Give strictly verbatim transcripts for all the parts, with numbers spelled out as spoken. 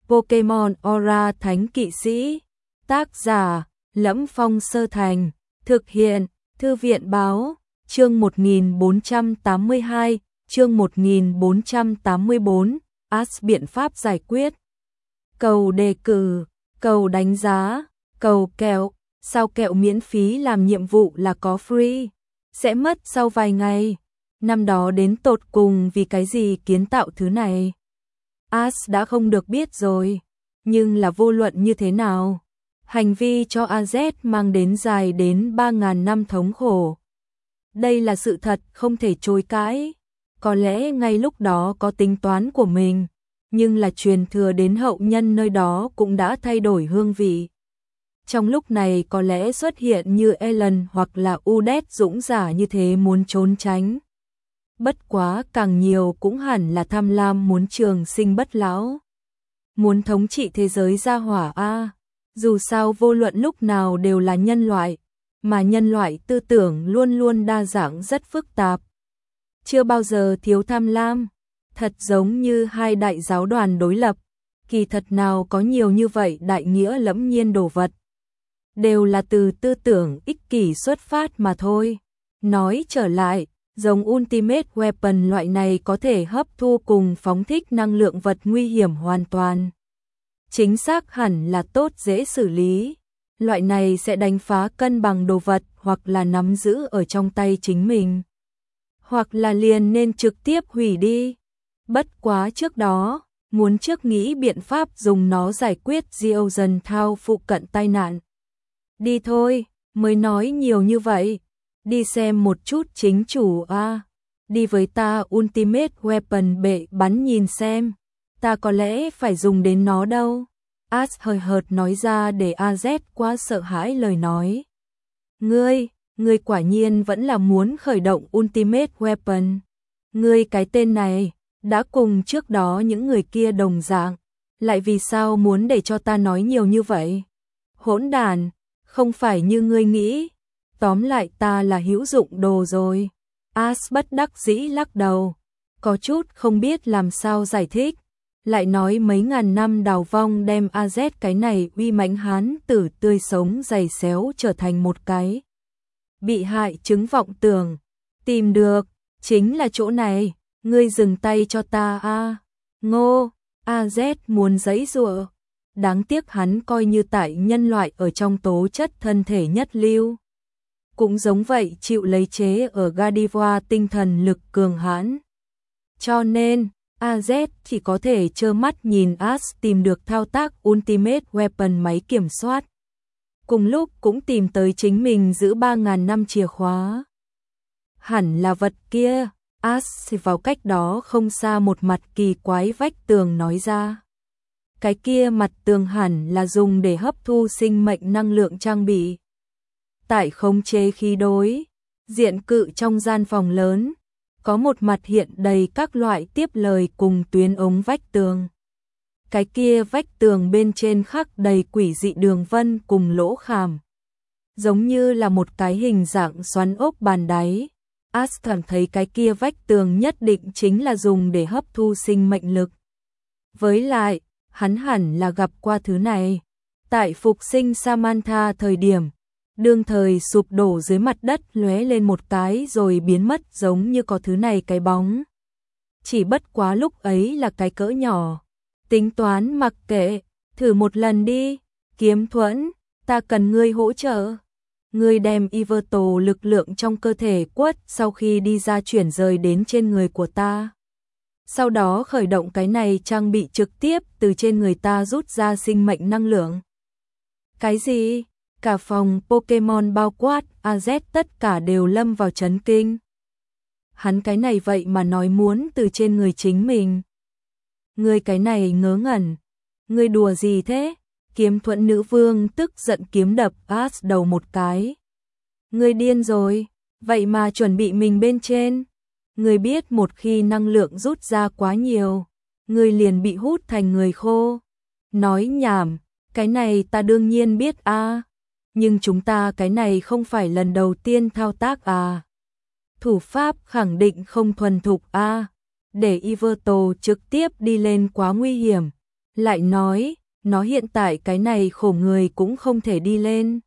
Pokemon Aura Thánh Kỵ Sĩ. Tác giả: Lẫm Phong Sơ Thành. Thực hiện: Thư viện báo. Chương một nghìn bốn trăm tám mươi hai, chương một nghìn bốn trăm tám mươi bốn, As biện pháp giải quyết. Cầu đề cử, cầu đánh giá, cầu kẹo, sao kẹo miễn phí làm nhiệm vụ là có free, sẽ mất sau vài ngày. Năm đó đến tột cùng vì cái gì kiến tạo thứ này? As đã không được biết rồi, nhưng là vô luận như thế nào, hành vi cho a zét mang đến dài đến ba nghìn năm thống khổ. Đây là sự thật không thể chối cãi. Có lẽ ngay lúc đó có tính toán của mình, nhưng là truyền thừa đến hậu nhân nơi đó cũng đã thay đổi hương vị. Trong lúc này có lẽ xuất hiện như Ellen hoặc là Udet dũng giả như thế muốn trốn tránh. Bất quá càng nhiều cũng hẳn là tham lam muốn trường sinh bất lão. Muốn thống trị thế giới gia hỏa a. Dù sao vô luận lúc nào đều là nhân loại, mà nhân loại tư tưởng luôn luôn đa dạng rất phức tạp. Chưa bao giờ thiếu tham lam, thật giống như hai đại giáo đoàn đối lập, kỳ thật nào có nhiều như vậy đại nghĩa lẫm nhiên đồ vật. Đều là từ tư tưởng ích kỷ xuất phát mà thôi. Nói trở lại, giống Ultimate Weapon loại này có thể hấp thu cùng phóng thích năng lượng vật nguy hiểm hoàn toàn. Chính xác hẳn là tốt dễ xử lý. Loại này sẽ đánh phá cân bằng đồ vật hoặc là nắm giữ ở trong tay chính mình. Hoặc là liền nên trực tiếp hủy đi. Bất quá trước đó, muốn trước nghĩ biện pháp dùng nó giải quyết Geogen Thao phụ cận tai nạn. Đi thôi, mới nói nhiều như vậy. Đi xem một chút chính chủ a. Đi với ta Ultimate Weapon bệ bắn nhìn xem. Ta có lẽ phải dùng đến nó đâu. As hơi hợt nói ra để a zét quá sợ hãi lời nói. Ngươi, ngươi quả nhiên vẫn là muốn khởi động Ultimate Weapon. Ngươi cái tên này, đã cùng trước đó những người kia đồng dạng. Lại vì sao muốn để cho ta nói nhiều như vậy? Hỗn đàn, không phải như ngươi nghĩ. Tóm lại ta là hữu dụng đồ rồi. As bất đắc dĩ lắc đầu. Có chút không biết làm sao giải thích. Lại nói mấy ngàn năm đào vong đem a zét cái này uy mãnh hán tử tươi sống dày xéo trở thành một cái bị hại chứng vọng tưởng. Tìm được, chính là chỗ này, ngươi dừng tay cho ta a. Ngô, a zét muốn giãy giụa. Đáng tiếc hắn coi như tại nhân loại ở trong tố chất thân thể nhất lưu. Cũng giống vậy chịu lấy chế ở Gardevoir tinh thần lực cường hãn. Cho nên, a zét chỉ có thể trơ mắt nhìn As tìm được thao tác Ultimate Weapon máy kiểm soát. Cùng lúc cũng tìm tới chính mình giữ ba nghìn năm chìa khóa. Hẳn là vật kia, As vào cách đó không xa một mặt kỳ quái vách tường nói ra. Cái kia mặt tường hẳn là dùng để hấp thu sinh mệnh năng lượng trang bị. Tại khống chế khí đối, diện cự trong gian phòng lớn, có một mặt hiện đầy các loại tiếp lời cùng tuyến ống vách tường. Cái kia vách tường bên trên khắc đầy quỷ dị đường vân cùng lỗ khảm. Giống như là một cái hình dạng xoắn ốc bàn đáy. As cảm thấy cái kia vách tường nhất định chính là dùng để hấp thu sinh mệnh lực. Với lại, hắn hẳn là gặp qua thứ này. Tại phục sinh Samantha thời điểm, đương thời sụp đổ dưới mặt đất lóe lên một cái rồi biến mất giống như có thứ này cái bóng. Chỉ bất quá lúc ấy là cái cỡ nhỏ. Tính toán mặc kệ, thử một lần đi. Kiếm Thuẫn, ta cần ngươi hỗ trợ. Ngươi đem Yveltal lực lượng trong cơ thể quất sau khi đi ra chuyển rời đến trên người của ta. Sau đó khởi động cái này trang bị trực tiếp từ trên người ta rút ra sinh mệnh năng lượng. Cái gì? Cả phòng Pokemon bao quát, a zét tất cả đều lâm vào chấn kinh. Hắn cái này vậy mà nói muốn từ trên người chính mình. Ngươi cái này ngớ ngẩn. Ngươi đùa gì thế? Kiếm Thuẫn nữ vương tức giận kiếm đập As đầu một cái. Ngươi điên rồi, vậy mà chuẩn bị mình bên trên. Ngươi biết một khi năng lượng rút ra quá nhiều, ngươi liền bị hút thành người khô. Nói nhảm, cái này ta đương nhiên biết a. À. Nhưng chúng ta cái này không phải lần đầu tiên thao tác à. Thủ pháp khẳng định không thuần thục a. À. Để Yveltal trực tiếp đi lên quá nguy hiểm. lại nói, nó hiện tại cái này khổ người cũng không thể đi lên.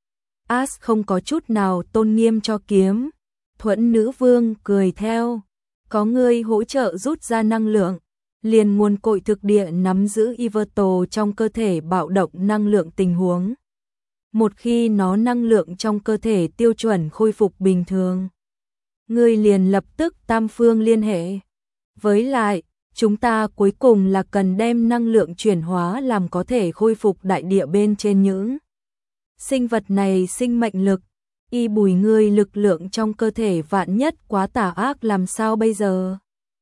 As không có chút nào tôn nghiêm cho kiếm. Thuẫn nữ vương cười theo. Có ngươi hỗ trợ rút ra năng lượng. Liền nguồn cội thực địa nắm giữ Yveltal trong cơ thể bạo động năng lượng tình huống. Một khi nó năng lượng trong cơ thể tiêu chuẩn khôi phục bình thường, ngươi liền lập tức tam phương liên hệ. Với lại, chúng ta cuối cùng là cần đem năng lượng chuyển hóa làm có thể khôi phục đại địa bên trên những sinh vật này sinh mệnh lực. Y Bùi, ngươi lực lượng trong cơ thể vạn nhất quá tà ác làm sao bây giờ?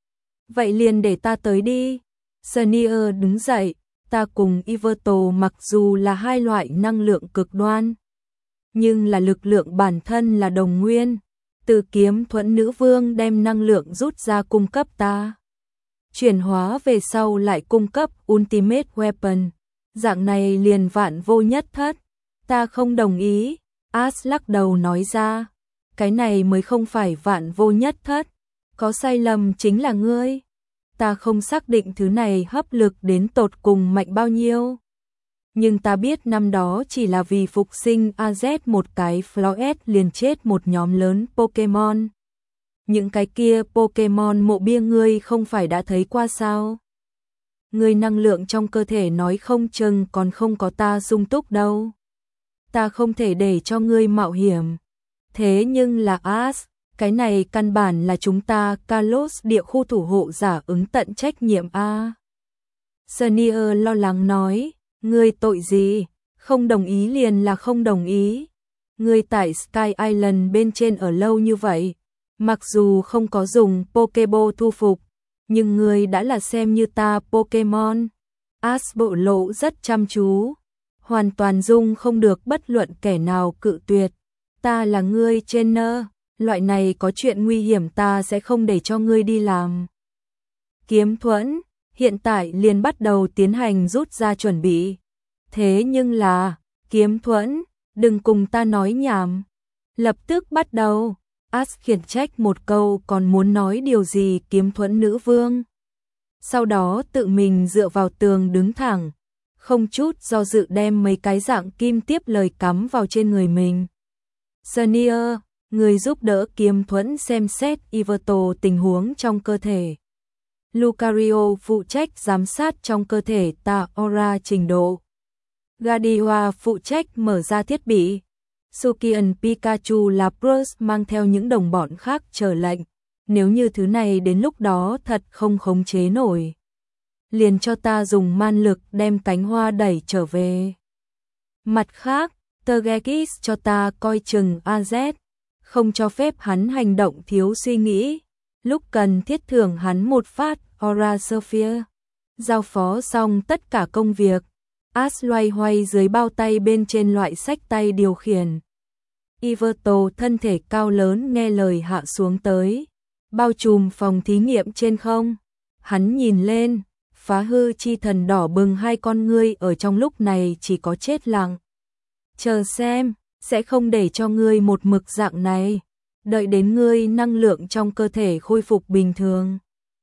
Vậy liền để ta tới đi. Senior đứng dậy, ta cùng Yveltal mặc dù là hai loại năng lượng cực đoan, nhưng là lực lượng bản thân là đồng nguyên. Từ kiếm thuẫn nữ vương đem năng lượng rút ra cung cấp ta. Chuyển hóa về sau lại cung cấp Ultimate Weapon. Dạng này liền vạn vô nhất thất. Ta không đồng ý. As lắc đầu nói ra. Cái này mới không phải vạn vô nhất thất. Có sai lầm chính là ngươi. Ta không xác định thứ này hấp lực đến tột cùng mạnh bao nhiêu. Nhưng ta biết năm đó chỉ là vì phục sinh a dét một cái Floet liền chết một nhóm lớn Pokemon. Những cái kia Pokemon mộ bia ngươi không phải đã thấy qua sao? Ngươi năng lượng trong cơ thể nói không chừng còn không có ta sung túc đâu. Ta không thể để cho ngươi mạo hiểm. Thế nhưng là As, cái này căn bản là chúng ta Kalos địa khu thủ hộ giả ứng tận trách nhiệm a. Senior lo lắng nói, ngươi tội gì? Không đồng ý liền là không đồng ý. Ngươi tại Sky Island bên trên ở lâu như vậy, mặc dù không có dùng Pokeball thu phục, nhưng ngươi đã là xem như ta Pokemon. As bộ lộ rất chăm chú, hoàn toàn dung không được bất luận kẻ nào cự tuyệt. Ta là ngươi trainer, loại này có chuyện nguy hiểm ta sẽ không để cho ngươi đi làm. Kiếm thuẫn, hiện tại liền bắt đầu tiến hành rút ra chuẩn bị. Thế nhưng là, kiếm thuẫn, đừng cùng ta nói nhảm. Lập tức bắt đầu. As khiển trách một câu còn muốn nói điều gì kiếm thuẫn nữ vương. Sau đó tự mình dựa vào tường đứng thẳng, không chút do dự đem mấy cái dạng kim tiếp lời cắm vào trên người mình. Senior, người giúp đỡ kiếm thuẫn xem xét Yveltal tình huống trong cơ thể. Lucario phụ trách giám sát trong cơ thể ta aura trình độ. Gadiwa phụ trách mở ra thiết bị. Sukian Pikachu là Bruce mang theo những đồng bọn khác chờ lệnh. Nếu như thứ này đến lúc đó thật không khống chế nổi, liền cho ta dùng man lực đem cánh hoa đẩy trở về. Mặt khác, Tergekis cho ta coi chừng a dét, không cho phép hắn hành động thiếu suy nghĩ. Lúc cần thiết thưởng hắn một phát Aura Sphere. Giao phó xong tất cả công việc, As loay hoay dưới bao tay bên trên loại sách tay điều khiển. Yveltal thân thể cao lớn nghe lời hạ xuống tới, bao trùm phòng thí nghiệm trên không. Hắn nhìn lên, phá hư chi thần đỏ bừng hai con ngươi ở trong lúc này chỉ có chết lặng. Chờ xem, sẽ không để cho ngươi một mực dạng này. Đợi đến ngươi năng lượng trong cơ thể khôi phục bình thường,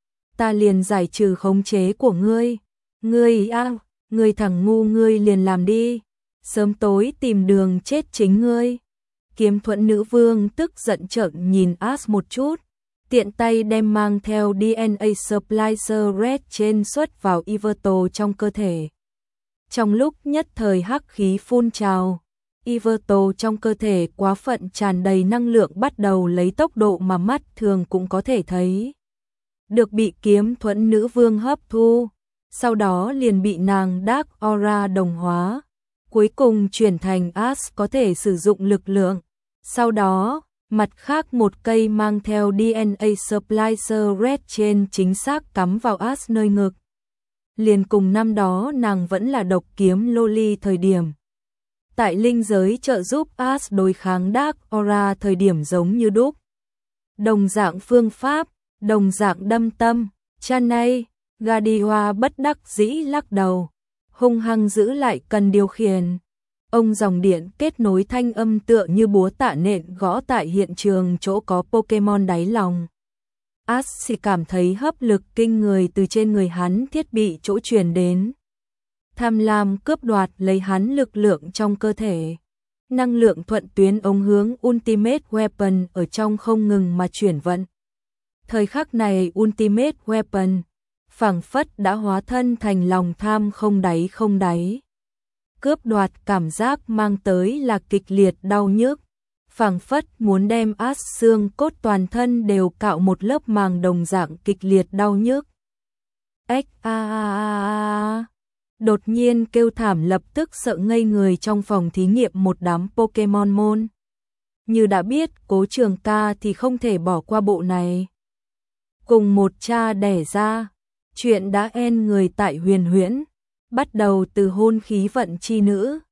ta liền giải trừ khống chế của ngươi. Ngươi a, ngươi thằng ngu, ngươi liền làm đi. Sớm tối tìm đường chết chính ngươi. Kiếm thuẫn nữ vương tức giận trợn nhìn As một chút, tiện tay đem mang theo đê en a Splicer Red trên xuất vào Yveltal trong cơ thể. Trong lúc nhất thời hắc khí phun trào, Yveltal trong cơ thể quá phận tràn đầy năng lượng bắt đầu lấy tốc độ mà mắt thường cũng có thể thấy được bị kiếm thuẫn nữ vương hấp thu, sau đó liền bị nàng Dark Aura đồng hóa, cuối cùng chuyển thành As có thể sử dụng lực lượng. Sau đó, mặt khác một cây mang theo đê en a Splicer Red trên chính xác cắm vào As nơi ngực. Liền cùng năm đó nàng vẫn là độc kiếm Loli thời điểm. Tại linh giới trợ giúp As đối kháng Dark Aura thời điểm giống như đúc. Đồng dạng phương pháp, đồng dạng đâm tâm, Chanay, Gadiwa bất đắc dĩ lắc đầu, hung hăng giữ lại cần điều khiển. Ông dòng điện kết nối thanh âm tựa như búa tạ nện gõ tại hiện trường chỗ có Pokemon đáy lòng. As chỉ cảm thấy hấp lực kinh người từ trên người hắn thiết bị chỗ truyền đến. tham lam cướp đoạt lấy hắn lực lượng trong cơ thể. Năng lượng thuận tuyến ống hướng Ultimate Weapon ở trong không ngừng mà chuyển vận. Thời khắc này Ultimate Weapon phảng phất đã hóa thân thành lòng tham không đáy không đáy. Cướp đoạt cảm giác mang tới là kịch liệt đau nhức, phảng phất muốn đem át xương cốt toàn thân đều cạo một lớp màng đồng dạng kịch liệt đau nhức. Ếch a a a. Đột nhiên kêu thảm lập tức sợ ngây người trong phòng thí nghiệm một đám Pokemon môn. Như đã biết Cố Trường Ca thì không thể bỏ qua bộ này. Cùng một cha đẻ ra, chuyện đã en người tại Huyền Huyễn, bắt đầu từ hôn khí vận chi nữ,